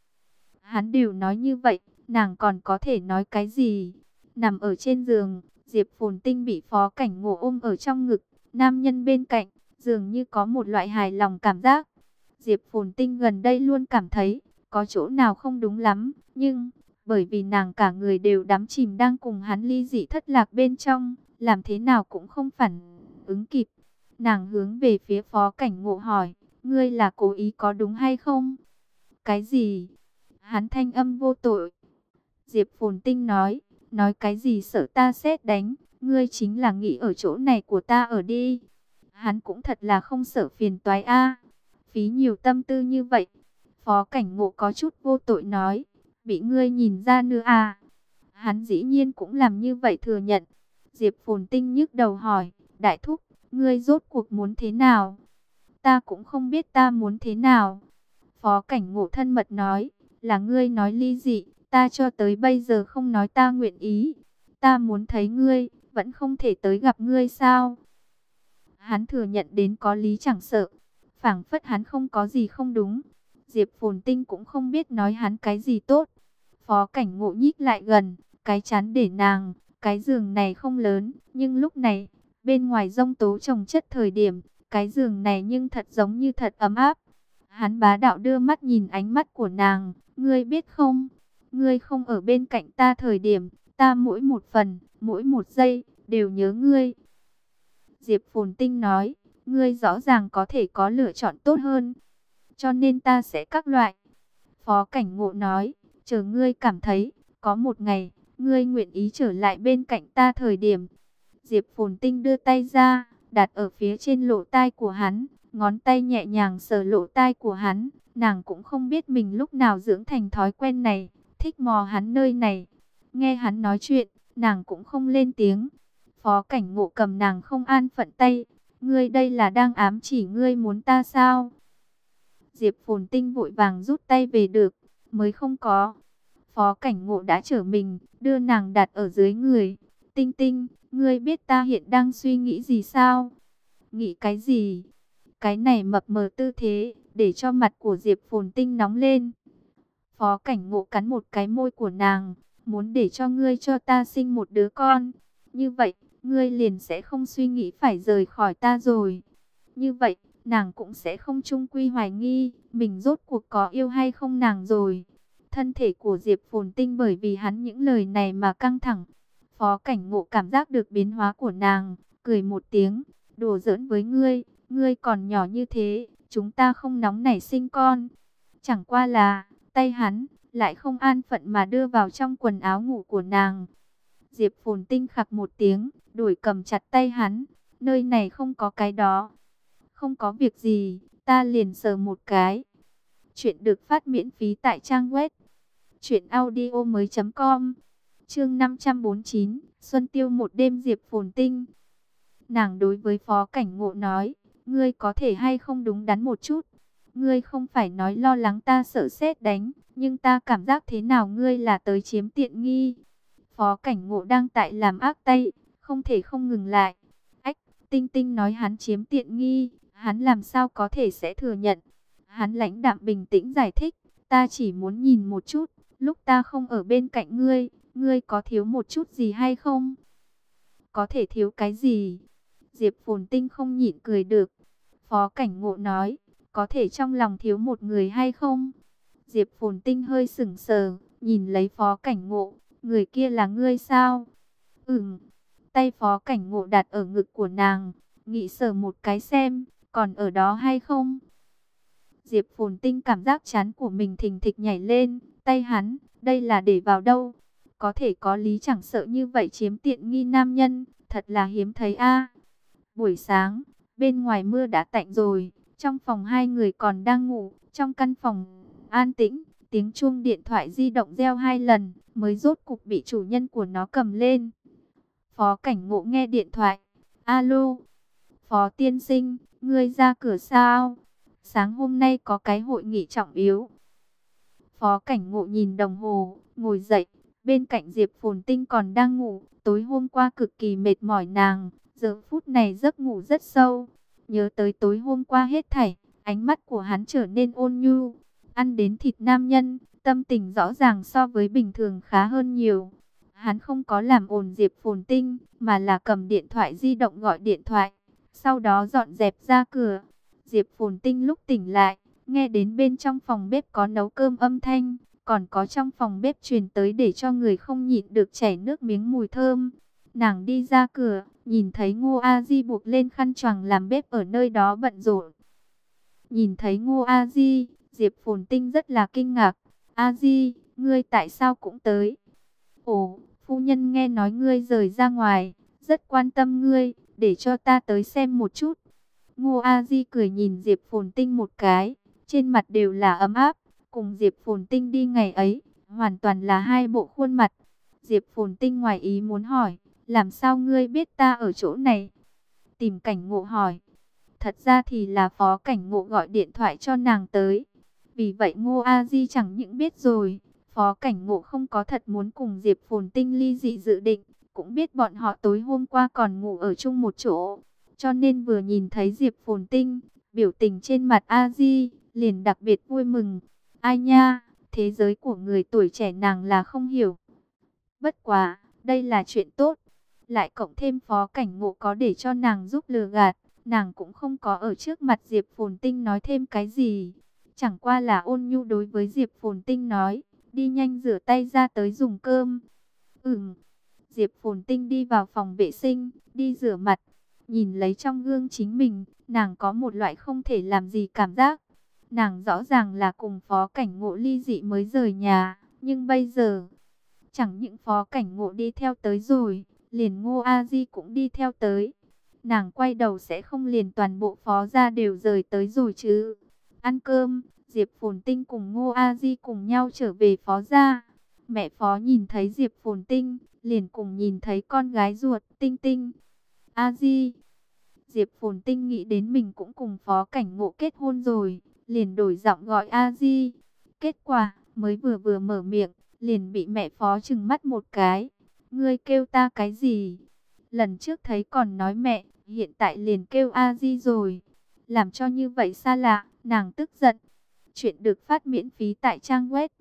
Hắn đều nói như vậy, nàng còn có thể nói cái gì? Nằm ở trên giường, Diệp Phồn Tinh bị Phó Cảnh Ngộ ôm ở trong ngực. Nam nhân bên cạnh, dường như có một loại hài lòng cảm giác. Diệp Phồn Tinh gần đây luôn cảm thấy, có chỗ nào không đúng lắm. Nhưng, bởi vì nàng cả người đều đắm chìm đang cùng hắn ly dị thất lạc bên trong, làm thế nào cũng không phản ứng kịp. Nàng hướng về phía Phó Cảnh Ngộ hỏi, ngươi là cố ý có đúng hay không? Cái gì? Hắn thanh âm vô tội. Diệp Phồn Tinh nói cái gì sợ ta sét đánh, ngươi chính là nghĩ ở chỗ này của ta ở đi. Hắn cũng thật là không sợ phiền toái a, phí nhiều tâm tư như vậy. Phó Cảnh Ngộ có chút vô tội nói, bị ngươi nhìn ra nữa à? Hắn dĩ nhiên cũng làm như vậy thừa nhận. Diệp Phồn Tinh nhức đầu hỏi, đại thúc, ngươi rốt cuộc muốn thế nào? Ta cũng không biết ta muốn thế nào. Phó Cảnh Ngộ thân mật nói, là ngươi nói ly dị, ta cho tới bây giờ không nói ta nguyện ý. Ta muốn thấy ngươi, vẫn không thể tới gặp ngươi sao? Hắn thừa nhận đến có lý chẳng sợ, phảng phất hắn không có gì không đúng. Diệp Phồn Tinh cũng không biết nói hắn cái gì tốt. Phó Cảnh Ngộ nhích lại gần, cái chán để nàng, cái giường này không lớn, nhưng lúc này, bên ngoài giông tố chồng chất thời điểm, cái giường này nhưng thật giống như thật ấm áp. Hắn bá đạo đưa mắt nhìn ánh mắt của nàng, ngươi biết không, ngươi không ở bên cạnh ta thời điểm, ta mỗi một phần, mỗi một giây, đều nhớ ngươi. Diệp Phồn Tinh nói, ngươi rõ ràng có thể có lựa chọn tốt hơn, cho nên ta sẽ các loại. Phó Cảnh Ngộ nói, chờ ngươi cảm thấy, có một ngày, ngươi nguyện ý trở lại bên cạnh ta thời điểm. Diệp Phồn Tinh đưa tay ra, đặt ở phía trên lỗ tai của hắn, ngón tay nhẹ nhàng sờ lỗ tai của hắn. Nàng cũng không biết mình lúc nào dưỡng thành thói quen này, thích mò hắn nơi này. Nghe hắn nói chuyện, nàng cũng không lên tiếng. Phó Cảnh Ngộ cầm nàng không an phận tay, ngươi đây là đang ám chỉ ngươi muốn ta sao? Diệp Phồn Tinh vội vàng rút tay về được, mới không có. Phó Cảnh Ngộ đã trở mình, đưa nàng đặt ở dưới người. Tinh Tinh, ngươi biết ta hiện đang suy nghĩ gì sao? Nghĩ cái gì? Cái này mập mờ tư thế, để cho mặt của Diệp Phồn Tinh nóng lên. Phó Cảnh Ngộ cắn một cái môi của nàng, muốn để cho ngươi cho ta sinh một đứa con. Như vậy, ngươi liền sẽ không suy nghĩ phải rời khỏi ta rồi. Như vậy, nàng cũng sẽ không chung quy hoài nghi, mình rốt cuộc có yêu hay không nàng rồi. Thân thể của Diệp Phồn Tinh bởi vì hắn những lời này mà căng thẳng. Phó Cảnh Ngộ cảm giác được biến hóa của nàng, cười một tiếng, đùa giỡn với ngươi, ngươi còn nhỏ như thế, chúng ta không nóng nảy sinh con. Chẳng qua là, tay hắn, lại không an phận mà đưa vào trong quần áo ngủ của nàng. Diệp Phồn Tinh khặc một tiếng, đuổi cầm chặt tay hắn, nơi này không có cái đó. Không có việc gì, ta liền sờ một cái. Chuyện được phát miễn phí tại trang web truyệnaudiomoi.com. Chương 549, Xuân Tiêu một đêm. Diệp Phồn Tinh. Nàng đối với Phó Cảnh Ngộ nói, ngươi có thể hay không đúng đắn một chút. Ngươi không phải nói lo lắng ta sợ sét đánh, nhưng ta cảm giác thế nào ngươi là tới chiếm tiện nghi. Phó Cảnh Ngộ đang tại làm ác tay, không thể không ngừng lại. Ách, Tinh Tinh nói hắn chiếm tiện nghi, hắn làm sao có thể sẽ thừa nhận. Hắn lãnh đạm bình tĩnh giải thích, ta chỉ muốn nhìn một chút, lúc ta không ở bên cạnh ngươi, ngươi có thiếu một chút gì hay không? Có thể thiếu cái gì? Diệp Phồn Tinh không nhịn cười được. Phó Cảnh Ngộ nói, có thể trong lòng thiếu một người hay không? Diệp Phồn Tinh hơi sững sờ, nhìn lấy Phó Cảnh Ngộ, người kia là ngươi sao? Tay Phó Cảnh Ngộ đặt ở ngực của nàng, nghĩ sờ một cái xem, còn ở đó hay không? Diệp Phồn Tinh cảm giác trán của mình thình thịch nhảy lên, tay hắn, đây là để vào đâu? Có thể có lý chẳng sợ như vậy chiếm tiện nghi nam nhân, thật là hiếm thấy a. Buổi sáng, bên ngoài mưa đã tạnh rồi, trong phòng hai người còn đang ngủ, trong căn phòng an tĩnh, tiếng chuông điện thoại di động reo 2 lần, mới rốt cục bị chủ nhân của nó cầm lên. Phó Cảnh Ngộ nghe điện thoại, alo, Phó tiên sinh, ngươi ra cửa sao? Sáng hôm nay có cái hội nghị trọng yếu. Phó Cảnh Ngộ nhìn đồng hồ, ngồi dậy, bên cạnh Diệp Phồn Tinh còn đang ngủ, tối hôm qua cực kỳ mệt mỏi nàng, giờ phút này giấc ngủ rất sâu. Nhớ tới tối hôm qua hết thảy, ánh mắt của hắn trở nên ôn nhu, ăn đến thịt nam nhân, tâm tình rõ ràng so với bình thường khá hơn nhiều. Hắn không có làm ồn Diệp Phồn Tinh, mà là cầm điện thoại di động gọi điện thoại, sau đó dọn dẹp ra cửa. Diệp Phồn Tinh lúc tỉnh lại, nghe đến bên trong phòng bếp có nấu cơm âm thanh, còn có trong phòng bếp truyền tới để cho người không nhịn được chảy nước miếng mùi thơm. Nàng đi ra cửa, nhìn thấy Ngô A Di buộc lên khăn choàng làm bếp ở nơi đó bận rộn. Nhìn thấy Ngô A Di, Diệp Phồn Tinh rất là kinh ngạc. A Di, ngươi tại sao cũng tới? Ồ, phu nhân nghe nói ngươi rời ra ngoài, rất quan tâm ngươi, để cho ta tới xem một chút. Ngô A Di cười nhìn Diệp Phồn Tinh một cái, trên mặt đều là ấm áp, cùng Diệp Phồn Tinh đi ngày ấy, hoàn toàn là hai bộ khuôn mặt. Diệp Phồn Tinh ngoài ý muốn hỏi, làm sao ngươi biết ta ở chỗ này? Tìm Cảnh Ngộ hỏi. Thật ra thì là Phó Cảnh Ngộ gọi điện thoại cho nàng tới. Vì vậy Ngô A Di chẳng những biết rồi, Phó Cảnh Ngộ không có thật muốn cùng Diệp Phồn Tinh ly dị dự định, cũng biết bọn họ tối hôm qua còn ngủ ở chung một chỗ. cho nên vừa nhìn thấy Diệp Phồn Tinh, biểu tình trên mặt A Di liền đặc biệt vui mừng. Ai nha, thế giới của người tuổi trẻ nàng là không hiểu. Bất quá, đây là chuyện tốt. Lại cộng thêm Phó Cảnh Ngộ có để cho nàng giúp lừa gạt, nàng cũng không có ở trước mặt Diệp Phồn Tinh nói thêm cái gì. Chẳng qua là ôn nhu đối với Diệp Phồn Tinh nói, đi nhanh rửa tay ra tới dùng cơm. Diệp Phồn Tinh đi vào phòng vệ sinh, đi rửa mặt, nhìn lấy trong gương chính mình, nàng có một loại không thể làm gì cảm giác. Nàng rõ ràng là cùng Phó Cảnh Ngộ ly dị mới rời nhà, nhưng bây giờ, chẳng những Phó Cảnh Ngộ đi theo tới rồi, liền Ngô A Di cũng đi theo tới. Nàng quay đầu sẽ không liền toàn bộ Phó gia đều rời tới rồi chứ. Ăn cơm, Diệp Phồn Tinh cùng Ngô A Di cùng nhau trở về Phó gia. Mẹ Phó nhìn thấy Diệp Phồn Tinh, liền cùng nhìn thấy con gái ruột Tinh Tinh. A Di. Diệp Phồn Tinh nghĩ đến mình cũng cùng Phó Cảnh Ngộ kết hôn rồi, liền đổi giọng gọi A Di. Kết quả, mới vừa mở miệng, liền bị mẹ Phó trừng mắt một cái. Ngươi kêu ta cái gì? Lần trước thấy còn nói mẹ, hiện tại liền kêu A Di rồi. Làm cho như vậy xa lạ, nàng tức giận. Chuyện được phát miễn phí tại trang web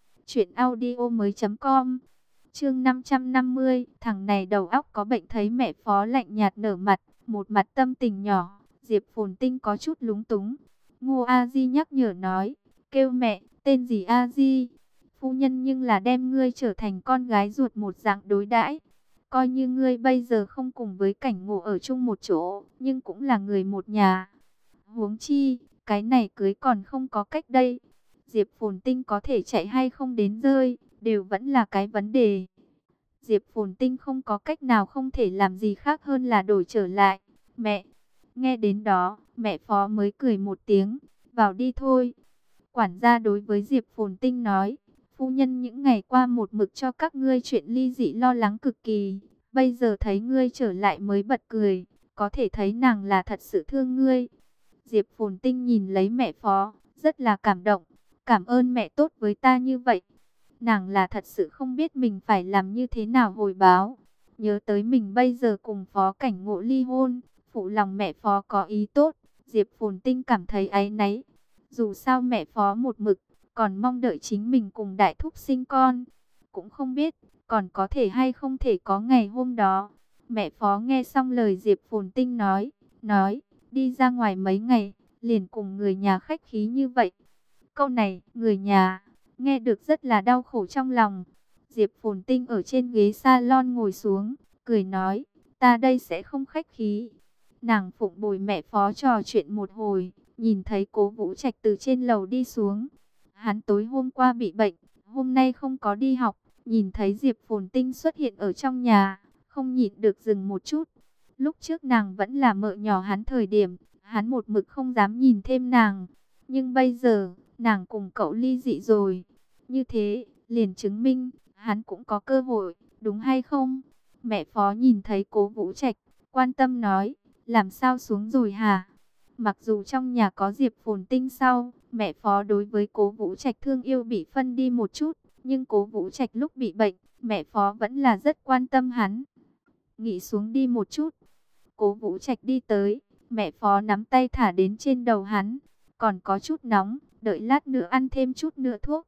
truyệnaudiomoi.com. Chương 550, thằng này đầu óc có bệnh. Thấy mẹ Phó lạnh nhạt nở mặt, một mặt tâm tình nhỏ, Diệp Phồn Tinh có chút lúng túng. Ngô A Di nhắc nhở nói, kêu mẹ, tên gì A Di? Phu nhân nhưng là đem ngươi trở thành con gái ruột một dạng đối đãi. Coi như ngươi bây giờ không cùng với Cảnh Ngộ ở chung một chỗ, nhưng cũng là người một nhà. Huống chi, cái này cưới còn không có cách đây. Diệp Phồn Tinh có thể chạy hay không đến rơi, đều vẫn là cái vấn đề. Diệp Phồn Tinh không có cách nào, không thể làm gì khác hơn là đổi trở lại. Mẹ, nghe đến đó, mẹ Phó mới cười một tiếng, vào đi thôi. Quản gia đối với Diệp Phồn Tinh nói, phu nhân những ngày qua một mực cho các ngươi chuyện ly dị lo lắng cực kỳ. Bây giờ thấy ngươi trở lại mới bật cười, có thể thấy nàng là thật sự thương ngươi. Diệp Phồn Tinh nhìn lấy mẹ Phó, rất là cảm động. Cảm ơn mẹ tốt với ta như vậy. Nàng là thật sự không biết mình phải làm như thế nào hồi báo. Nhớ tới mình bây giờ cùng Phó Cảnh Ngộ ly hôn, phụ lòng mẹ Phó có ý tốt, Diệp Phồn Tinh cảm thấy áy náy. Dù sao mẹ Phó một mực, còn mong đợi chính mình cùng đại thúc sinh con. Cũng không biết, còn có thể hay không thể có ngày hôm đó. Mẹ Phó nghe xong lời Diệp Phồn Tinh nói, đi ra ngoài mấy ngày, liền cùng người nhà khách khí như vậy. Câu này, người nhà, nghe được rất là đau khổ trong lòng. Diệp Phồn Tinh ở trên ghế salon ngồi xuống, cười nói, ta đây sẽ không khách khí. Nàng phụng bồi mẹ Phó trò chuyện một hồi, nhìn thấy Cố Vũ Trạch từ trên lầu đi xuống. Hắn tối hôm qua bị bệnh, hôm nay không có đi học, nhìn thấy Diệp Phồn Tinh xuất hiện ở trong nhà, không nhịn được dừng một chút. Lúc trước nàng vẫn là mợ nhỏ hắn thời điểm, hắn một mực không dám nhìn thêm nàng. Nhưng bây giờ, nàng cùng cậu ly dị rồi. Như thế, liền chứng minh, hắn cũng có cơ hội, đúng hay không? Mẹ Phó nhìn thấy Cố Vũ Trạch, quan tâm nói, làm sao xuống rồi hả? Mặc dù trong nhà có Diệp Phồn Tinh sau, mẹ Phó đối với Cố Vũ Trạch thương yêu bị phân đi một chút. Nhưng Cố Vũ Trạch lúc bị bệnh, mẹ Phó vẫn là rất quan tâm hắn. Nghĩ xuống đi một chút. Cố Vũ Trạch đi tới, mẹ Phó nắm tay thả đến trên đầu hắn. Còn có chút nóng, đợi lát nữa ăn thêm chút nữa thuốc.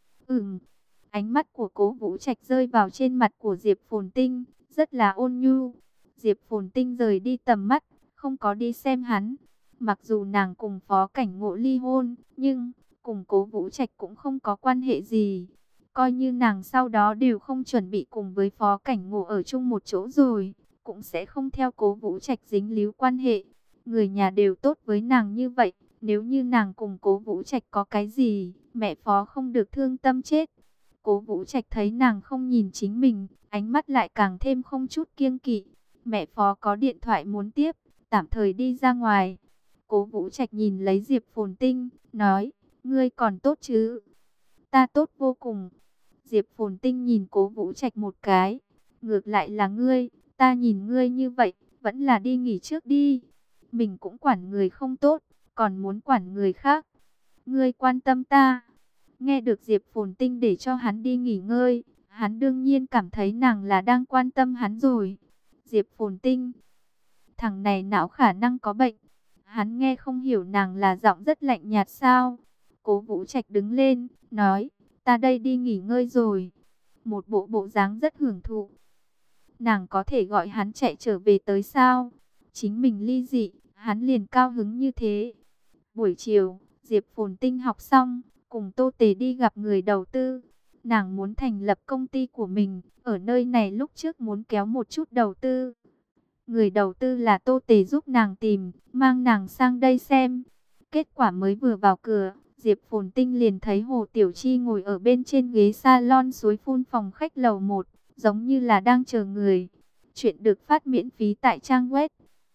Ánh mắt của Cố Vũ Trạch rơi vào trên mặt của Diệp Phồn Tinh, rất là ôn nhu. Diệp Phồn Tinh rời đi tầm mắt, không có đi xem hắn. Mặc dù nàng cùng Phó Cảnh Ngộ ly hôn, nhưng cùng Cố Vũ Trạch cũng không có quan hệ gì. Coi như nàng sau đó đều không chuẩn bị cùng với Phó Cảnh Ngộ ở chung một chỗ rồi, cũng sẽ không theo Cố Vũ Trạch dính líu quan hệ. Người nhà đều tốt với nàng như vậy, nếu như nàng cùng Cố Vũ Trạch có cái gì, mẹ Phó không được thương tâm chết. Cố Vũ Trạch thấy nàng không nhìn chính mình, ánh mắt lại càng thêm không chút kiêng kỵ. Mẹ Phó có điện thoại muốn tiếp, tạm thời đi ra ngoài. Cố Vũ Trạch nhìn lấy Diệp Phồn Tinh, nói, ngươi còn tốt chứ? Ta tốt vô cùng. Diệp Phồn Tinh nhìn Cố Vũ Trạch một cái, ngược lại là ngươi, ta nhìn ngươi như vậy, vẫn là đi nghỉ trước đi. Mình cũng quản người không tốt, còn muốn quản người khác. Ngươi quan tâm ta. Nghe được Diệp Phồn Tinh để cho hắn đi nghỉ ngơi, hắn đương nhiên cảm thấy nàng là đang quan tâm hắn rồi. Diệp Phồn Tinh, thằng này não khả năng có bệnh. Hắn nghe không hiểu nàng là giọng rất lạnh nhạt sao? Cố Vũ Trạch đứng lên, nói, ta đây đi nghỉ ngơi rồi. Một bộ bộ dáng rất hưởng thụ. Nàng có thể gọi hắn chạy trở về tới sao? Chính mình ly dị, hắn liền cao hứng như thế. Buổi chiều, Diệp Phồn Tinh học xong, cùng Tô Tề đi gặp người đầu tư. Nàng muốn thành lập công ty của mình, ở nơi này lúc trước muốn kéo một chút đầu tư. Người đầu tư là Tô Tề giúp nàng tìm, mang nàng sang đây xem. Kết quả mới vừa vào cửa, Diệp Phồn Tinh liền thấy Hồ Tiểu Chi ngồi ở bên trên ghế salon suối phun phòng khách lầu 1, giống như là đang chờ người. Chuyện được phát miễn phí tại trang web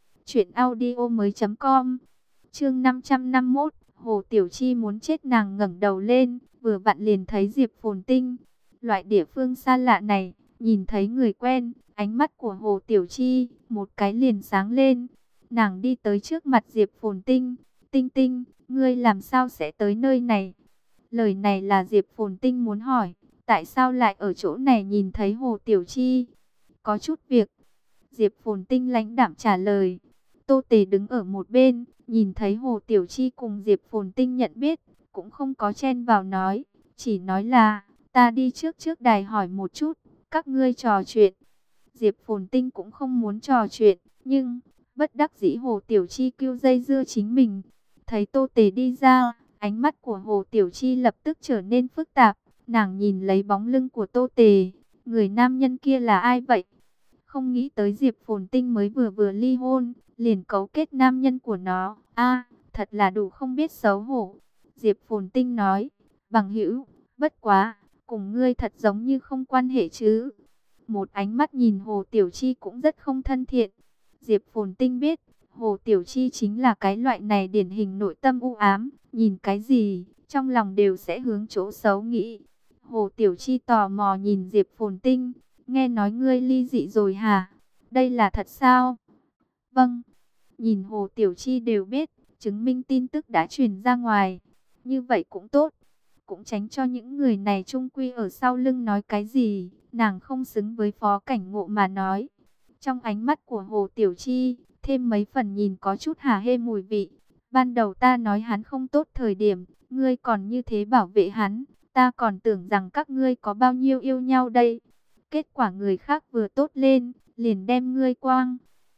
truyệnaudiomoi.com. Chương 551, Hồ Tiểu Chi muốn chết. Nàng ngẩng đầu lên, vừa vặn liền thấy Diệp Phồn Tinh. Loại địa phương xa lạ này, nhìn thấy người quen, ánh mắt của Hồ Tiểu Chi một cái liền sáng lên. Nàng đi tới trước mặt Diệp Phồn Tinh, "Tinh Tinh, ngươi làm sao sẽ tới nơi này?" Lời này là Diệp Phồn Tinh muốn hỏi, tại sao lại ở chỗ này nhìn thấy Hồ Tiểu Chi? "Có chút việc." Diệp Phồn Tinh lãnh đạm trả lời. Tô Tề đứng ở một bên, nhìn thấy Hồ Tiểu Chi cùng Diệp Phồn Tinh nhận biết, cũng không có chen vào nói, chỉ nói là, ta đi trước đài hỏi một chút, các ngươi trò chuyện. Diệp Phồn Tinh cũng không muốn trò chuyện, nhưng bất đắc dĩ Hồ Tiểu Chi kêu dây dưa chính mình. Thấy Tô Tề đi ra, ánh mắt của Hồ Tiểu Chi lập tức trở nên phức tạp. Nàng nhìn lấy bóng lưng của Tô Tề, người nam nhân kia là ai vậy? Không nghĩ tới Diệp Phồn Tinh mới vừa ly hôn, liền cấu kết nam nhân của nó. A, thật là đủ không biết xấu hổ. Diệp Phồn Tinh nói, bằng hữu, bất quá, cùng ngươi thật giống như không quan hệ chứ. Một ánh mắt nhìn Hồ Tiểu Chi cũng rất không thân thiện. Diệp Phồn Tinh biết, Hồ Tiểu Chi chính là cái loại này điển hình nội tâm u ám, nhìn cái gì, trong lòng đều sẽ hướng chỗ xấu nghĩ. Hồ Tiểu Chi tò mò nhìn Diệp Phồn Tinh, nghe nói ngươi ly dị rồi hả? Đây là thật sao? Vâng, nhìn Hồ Tiểu Chi đều biết, chứng minh tin tức đã truyền ra ngoài. Như vậy cũng tốt, cũng tránh cho những người này chung quy ở sau lưng nói cái gì, nàng không xứng với Phó Cảnh Ngộ mà nói. Trong ánh mắt của Hồ Tiểu Chi, thêm mấy phần nhìn có chút hả hê mùi vị. Ban đầu ta nói hắn không tốt thời điểm, ngươi còn như thế bảo vệ hắn, ta còn tưởng rằng các ngươi có bao nhiêu yêu nhau đây. Kết quả người khác vừa tốt lên, liền đem ngươi quang.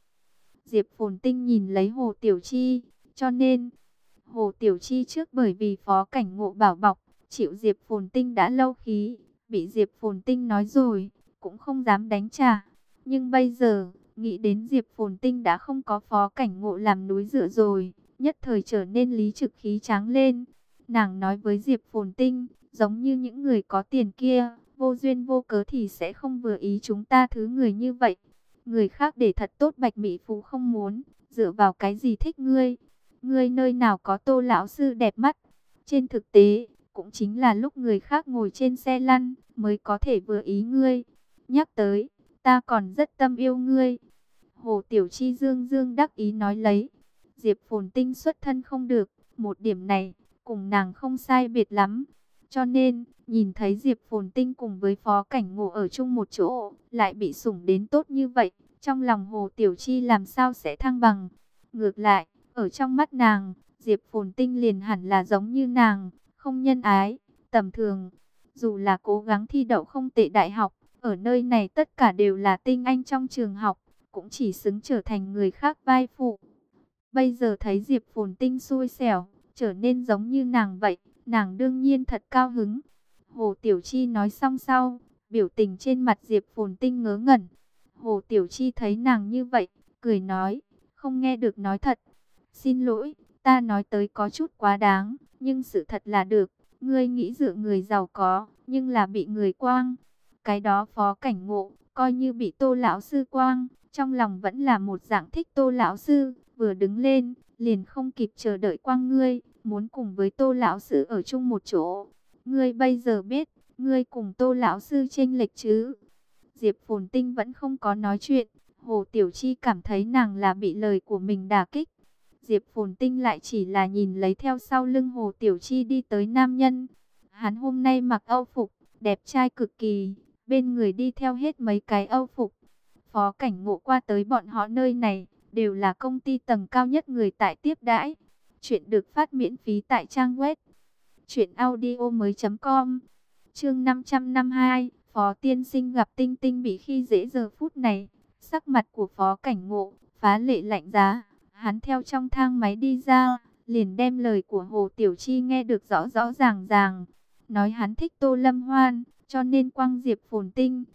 Diệp Phồn Tinh nhìn lấy Hồ Tiểu Chi, cho nên Hồ Tiểu Chi trước bởi vì Phó Cảnh Ngộ bảo bọc, chịu Diệp Phồn Tinh đã lâu khí, bị Diệp Phồn Tinh nói rồi, cũng không dám đánh trả. Nhưng bây giờ, nghĩ đến Diệp Phồn Tinh đã không có Phó Cảnh Ngộ làm núi dựa rồi, nhất thời trở nên lý trực khí tráng lên. Nàng nói với Diệp Phồn Tinh, giống như những người có tiền kia, vô duyên vô cớ thì sẽ không vừa ý chúng ta thứ người như vậy. Người khác để thật tốt Bạch Mỹ Phú không muốn, dựa vào cái gì thích ngươi? Ngươi nơi nào có Tô lão sư đẹp mắt? Trên thực tế, cũng chính là lúc người khác ngồi trên xe lăn mới có thể vừa ý ngươi. Nhắc tới, ta còn rất tâm yêu ngươi. Hồ Tiểu Chi dương dương đắc ý nói lấy. Diệp Phồn Tinh xuất thân không được, một điểm này cùng nàng không sai biệt lắm. Cho nên, nhìn thấy Diệp Phồn Tinh cùng với Phó Cảnh Ngộ ở chung một chỗ, lại bị sủng đến tốt như vậy, trong lòng Hồ Tiểu Chi làm sao sẽ thăng bằng. Ngược lại, ở trong mắt nàng, Diệp Phồn Tinh liền hẳn là giống như nàng, không nhân ái, tầm thường. Dù là cố gắng thi đậu không tệ đại học, ở nơi này tất cả đều là tinh anh trong trường học, cũng chỉ xứng trở thành người khác vai phụ. Bây giờ thấy Diệp Phồn Tinh xui xẻo, trở nên giống như nàng vậy, nàng đương nhiên thật cao hứng. Hồ Tiểu Chi nói xong sau, biểu tình trên mặt Diệp Phồn Tinh ngớ ngẩn. Hồ Tiểu Chi thấy nàng như vậy, cười nói, không nghe được nói thật. Xin lỗi, ta nói tới có chút quá đáng, nhưng sự thật là được. Ngươi nghĩ dựa người giàu có, nhưng là bị người quang. Cái đó Phó Cảnh Ngộ, coi như bị Tô lão sư quang, trong lòng vẫn là một dạng thích Tô lão sư. Vừa đứng lên, liền không kịp chờ đợi quang ngươi, muốn cùng với Tô lão sư ở chung một chỗ. Ngươi bây giờ biết, ngươi cùng Tô lão sư chênh lệch chứ? Diệp Phồn Tinh vẫn không có nói chuyện. Hồ Tiểu Chi cảm thấy nàng là bị lời của mình đả kích. Diệp Phồn Tinh lại chỉ là nhìn lấy theo sau lưng Hồ Tiểu Chi đi tới nam nhân. Hắn hôm nay mặc âu phục, đẹp trai cực kỳ, bên người đi theo hết mấy cái âu phục. Phó Cảnh Ngộ qua tới bọn họ nơi này, đều là công ty tầng cao nhất người tại tiếp đãi. Chuyện được phát miễn phí tại trang web truyệnaudiomoi.com. Chương 552, Phó tiên sinh gặp Tinh Tinh bị khi dễ. Giờ phút này, sắc mặt của Phó Cảnh Ngộ phá lệ lạnh giá. Hắn theo trong thang máy đi ra, liền đem lời của Hồ Tiểu Chi nghe được rõ rõ ràng ràng. Nói hắn thích Tô Lâm Hoan, cho nên quăng Diệp Phồn Tinh.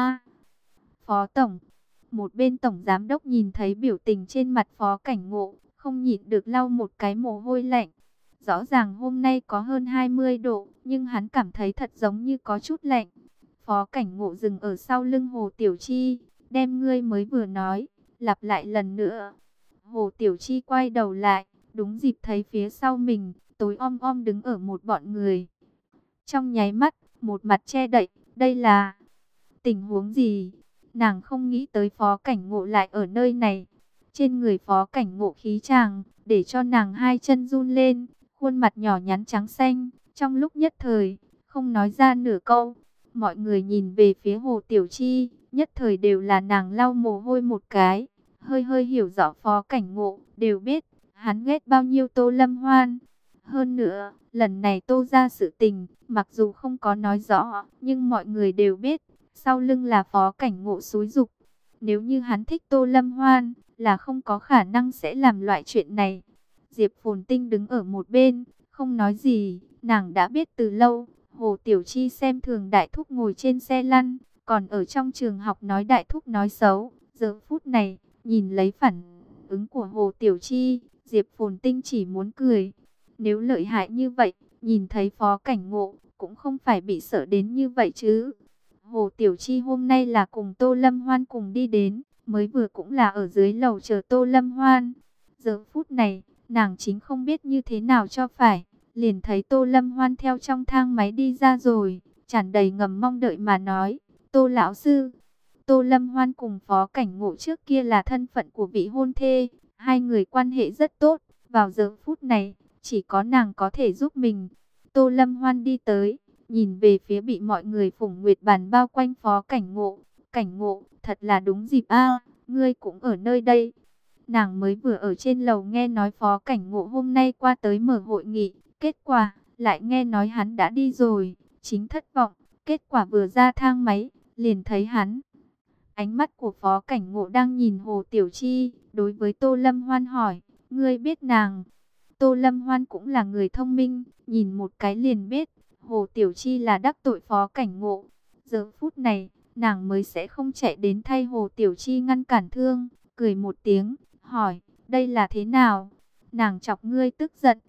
Phó Tổng. Một bên Tổng Giám Đốc nhìn thấy biểu tình trên mặt Phó Cảnh Ngộ, không nhịn được lau một cái mồ hôi lạnh. Rõ ràng hôm nay có hơn 20 độ, nhưng hắn cảm thấy thật giống như có chút lạnh. Phó Cảnh Ngộ dừng ở sau lưng Hồ Tiểu Chi, đem ngươi mới vừa nói, lặp lại lần nữa. Hồ Tiểu Chi quay đầu lại, đúng dịp thấy phía sau mình, tối om om đứng ở một bọn người. Trong nháy mắt, một mặt che đậy, đây là tình huống gì? Nàng không nghĩ tới Phó Cảnh Ngộ lại ở nơi này. Trên người Phó Cảnh Ngộ khí chàng, để cho nàng hai chân run lên, khuôn mặt nhỏ nhắn trắng xanh, trong lúc nhất thời, không nói ra nửa câu. Mọi người nhìn về phía Hồ Tiểu Chi, nhất thời đều là nàng lau mồ hôi một cái, hơi hơi hiểu rõ Phó Cảnh Ngộ, đều biết, hắn ghét bao nhiêu Tô Lâm Hoan. Hơn nữa, lần này Tô ra sự tình, mặc dù không có nói rõ, nhưng mọi người đều biết, sau lưng là Phó Cảnh Ngộ xúi giục. Nếu như hắn thích Tô Lâm Hoan, là không có khả năng sẽ làm loại chuyện này. Diệp Phồn Tinh đứng ở một bên, không nói gì, nàng đã biết từ lâu. Hồ Tiểu Chi xem thường Đại Thúc ngồi trên xe lăn, còn ở trong trường học nói Đại Thúc nói xấu. Giờ phút này, nhìn lấy phản ứng của Hồ Tiểu Chi, Diệp Phồn Tinh chỉ muốn cười. Nếu lợi hại như vậy, nhìn thấy Phó Cảnh Ngộ, cũng không phải bị sợ đến như vậy chứ. Hồ Tiểu Chi hôm nay là cùng Tô Lâm Hoan cùng đi đến, mới vừa cũng là ở dưới lầu chờ Tô Lâm Hoan. Giờ phút này, nàng chính không biết như thế nào cho phải, liền thấy Tô Lâm Hoan theo trong thang máy đi ra rồi, tràn đầy ngầm mong đợi mà nói, Tô lão sư. Tô Lâm Hoan cùng Phó Cảnh Ngộ trước kia là thân phận của vị hôn thê, hai người quan hệ rất tốt, vào giờ phút này, chỉ có nàng có thể giúp mình. Tô Lâm Hoan đi tới, nhìn về phía bị mọi người phủng nguyệt bàn bao quanh Phó Cảnh Ngộ. Cảnh Ngộ, thật là đúng dịp a, ngươi cũng ở nơi đây. Nàng mới vừa ở trên lầu nghe nói Phó Cảnh Ngộ hôm nay qua tới mở hội nghị, kết quả lại nghe nói hắn đã đi rồi, chính thất vọng. Kết quả vừa ra thang máy, liền thấy hắn. Ánh mắt của Phó Cảnh Ngộ đang nhìn Hồ Tiểu Chi, đối với Tô Lâm Hoan hỏi, ngươi biết nàng? Tô Lâm Hoan cũng là người thông minh, nhìn một cái liền biết, Hồ Tiểu Chi là đắc tội Phó Cảnh Ngộ. Giờ phút này, nàng mới sẽ không chạy đến thay Hồ Tiểu Chi ngăn cản thương, cười một tiếng, hỏi, đây là thế nào? Nàng chọc ngươi tức giận.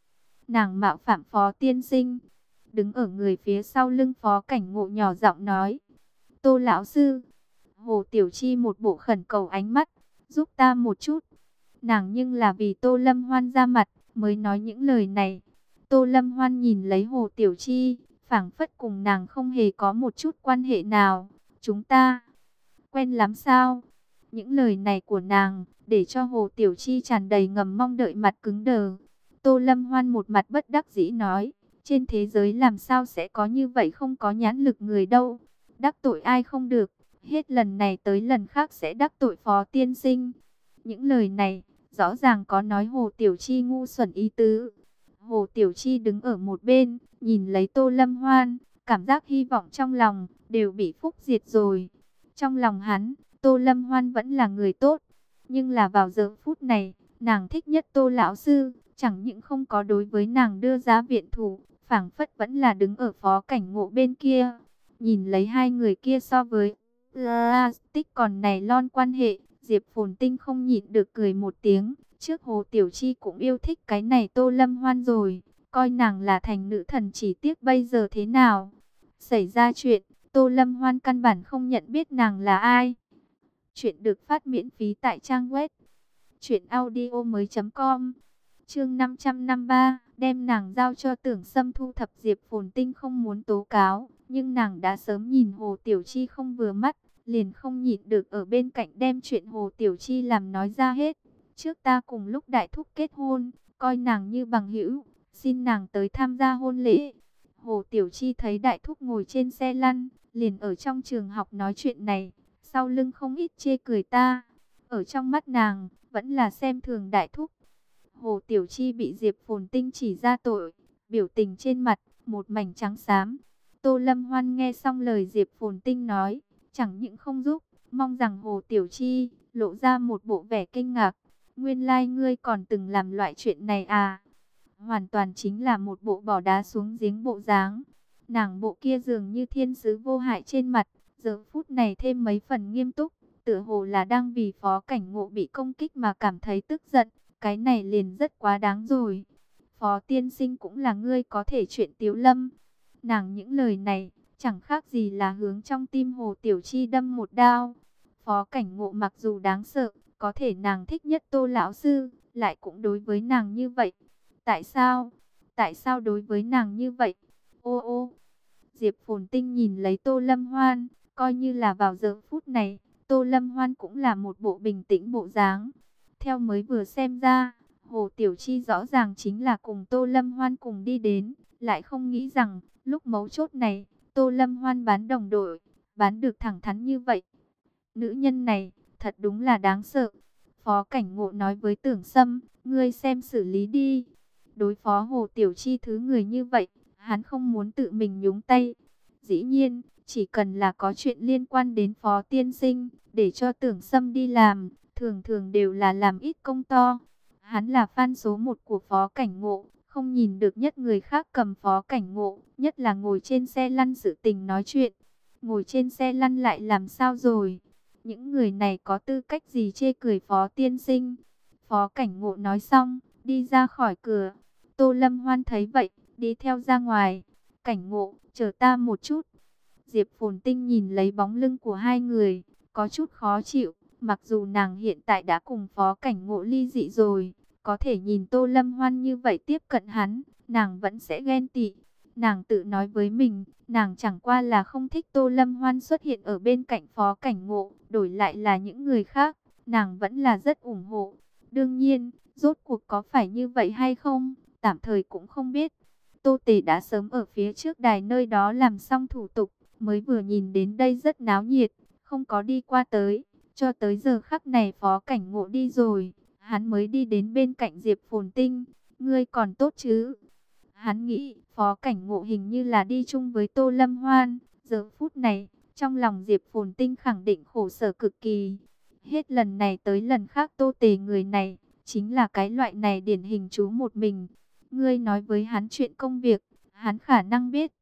Nàng mạo phạm Phó tiên sinh. Đứng ở người phía sau lưng Phó Cảnh Ngộ nhỏ giọng nói, Tô lão sư. Hồ Tiểu Chi một bộ khẩn cầu ánh mắt, giúp ta một chút. Nàng nhưng là vì Tô Lâm Hoan ra mặt, mới nói những lời này. Tô Lâm Hoan nhìn lấy Hồ Tiểu Chi, phảng phất cùng nàng không hề có một chút quan hệ nào. Chúng ta quen lắm sao? Những lời này của nàng, để cho Hồ Tiểu Chi tràn đầy ngầm mong đợi, mặt cứng đờ. Tô Lâm Hoan một mặt bất đắc dĩ nói, trên thế giới làm sao sẽ có như vậy không có nhãn lực người đâu. Đắc tội ai không được, hết lần này tới lần khác sẽ đắc tội Phó tiên sinh. Những lời này, rõ ràng có nói Hồ Tiểu Chi ngu xuẩn ý tứ. Hồ Tiểu Chi đứng ở một bên, nhìn lấy Tô Lâm Hoan, cảm giác hy vọng trong lòng, đều bị phúc diệt rồi. Trong lòng hắn, Tô Lâm Hoan vẫn là người tốt. Nhưng là vào giờ phút này, nàng thích nhất Tô lão sư, chẳng những không có đối với nàng đưa ra viện thủ, phảng phất vẫn là đứng ở Phó Cảnh Ngộ bên kia. Nhìn lấy hai người kia so với Tích còn này lon quan hệ, Diệp Phồn Tinh không nhịn được cười một tiếng. Trước Hồ Tiểu Chi cũng yêu thích cái này Tô Lâm Hoan rồi, coi nàng là thành nữ thần, chỉ tiếc bây giờ thế nào. Xảy ra chuyện, Tô Lâm Hoan căn bản không nhận biết nàng là ai. Chuyện được phát miễn phí tại trang web truyệnaudiomoi.com. Chương 553, đem nàng giao cho Tưởng Sâm thu thập. Diệp Phồn Tinh không muốn tố cáo, nhưng nàng đã sớm nhìn Hồ Tiểu Chi không vừa mắt, liền không nhịn được ở bên cạnh đem chuyện Hồ Tiểu Chi làm nói ra hết. Trước ta cùng lúc Đại Thúc kết hôn, coi nàng như bằng hữu, xin nàng tới tham gia hôn lễ. Hồ Tiểu Chi thấy Đại Thúc ngồi trên xe lăn, liền ở trong trường học nói chuyện này, sau lưng không ít chê cười ta. Ở trong mắt nàng, vẫn là xem thường đại thúc. Hồ Tiểu Chi bị Diệp Phồn Tinh chỉ ra tội, biểu tình trên mặt một mảnh trắng xám. Tô Lâm Hoan nghe xong lời Diệp Phồn Tinh nói, chẳng những không giúp, mong rằng Hồ Tiểu Chi lộ ra một bộ vẻ kinh ngạc. Nguyên lai ngươi còn từng làm loại chuyện này à? Hoàn toàn chính là một bộ bỏ đá xuống giếng bộ dáng. Nàng bộ kia dường như thiên sứ vô hại trên mặt, giờ phút này thêm mấy phần nghiêm túc, tựa hồ là đang vì Phó Cảnh Ngộ bị công kích mà cảm thấy tức giận. Cái này liền rất quá đáng rồi. Phó tiên sinh cũng là ngươi có thể chuyện Tiếu Lâm. Nàng những lời này chẳng khác gì là hướng trong tim Hồ Tiểu Chi đâm một đao. Phó Cảnh Ngộ mặc dù đáng sợ, có thể nàng thích nhất Tô lão sư, lại cũng đối với nàng như vậy. Tại sao? Tại sao đối với nàng như vậy? Ô ô. Diệp Phồn Tinh nhìn lấy Tô Lâm Hoan, coi như là vào giờ phút này, Tô Lâm Hoan cũng là một bộ bình tĩnh bộ dáng. Theo mới vừa xem ra, Hồ Tiểu Chi rõ ràng chính là cùng Tô Lâm Hoan cùng đi đến, lại không nghĩ rằng, lúc mấu chốt này, Tô Lâm Hoan bán đồng đội, bán được thẳng thắn như vậy. Nữ nhân này, thật đúng là đáng sợ. Phó Cảnh Ngộ nói với Tưởng Sâm, ngươi xem xử lý đi. Đối phó Hồ Tiểu Chi thứ người như vậy, hắn không muốn tự mình nhúng tay. Dĩ nhiên, chỉ cần là có chuyện liên quan đến Phó Tiên Sinh, để cho Tưởng Sâm đi làm, thường thường đều là làm ít công to. Hắn là fan số 1 của Phó Cảnh Ngộ, không nhìn được nhất người khác cầm Phó Cảnh Ngộ, nhất là ngồi trên xe lăn sự tình nói chuyện. Ngồi trên xe lăn lại làm sao rồi? Những người này có tư cách gì chê cười Phó Tiên Sinh? Phó Cảnh Ngộ nói xong, đi ra khỏi cửa. Tô Lâm Hoan thấy vậy, đi theo ra ngoài. Cảnh Ngộ, chờ ta một chút. Diệp Phồn Tinh nhìn lấy bóng lưng của hai người, có chút khó chịu. Mặc dù nàng hiện tại đã cùng Phó Cảnh Ngộ ly dị rồi, có thể nhìn Tô Lâm Hoan như vậy tiếp cận hắn, nàng vẫn sẽ ghen tị. Nàng tự nói với mình, nàng chẳng qua là không thích Tô Lâm Hoan xuất hiện ở bên cạnh Phó Cảnh Ngộ, đổi lại là những người khác, nàng vẫn là rất ủng hộ. Đương nhiên, rốt cuộc có phải như vậy hay không, tạm thời cũng không biết. Tô Tề đã sớm ở phía trước đài nơi đó làm xong thủ tục, mới vừa nhìn đến đây rất náo nhiệt, không có đi qua tới. Cho tới giờ khắc này Phó Cảnh Ngộ đi rồi, hắn mới đi đến bên cạnh Diệp Phồn Tinh. Ngươi còn tốt chứ? Hắn nghĩ Phó Cảnh Ngộ hình như là đi chung với Tô Lâm Hoan. Giờ phút này, trong lòng Diệp Phồn Tinh khẳng định khổ sở cực kỳ. Hết lần này tới lần khác Tô Tề người này, chính là cái loại này điển hình chú một mình. Ngươi nói với hắn chuyện công việc, hắn khả năng biết.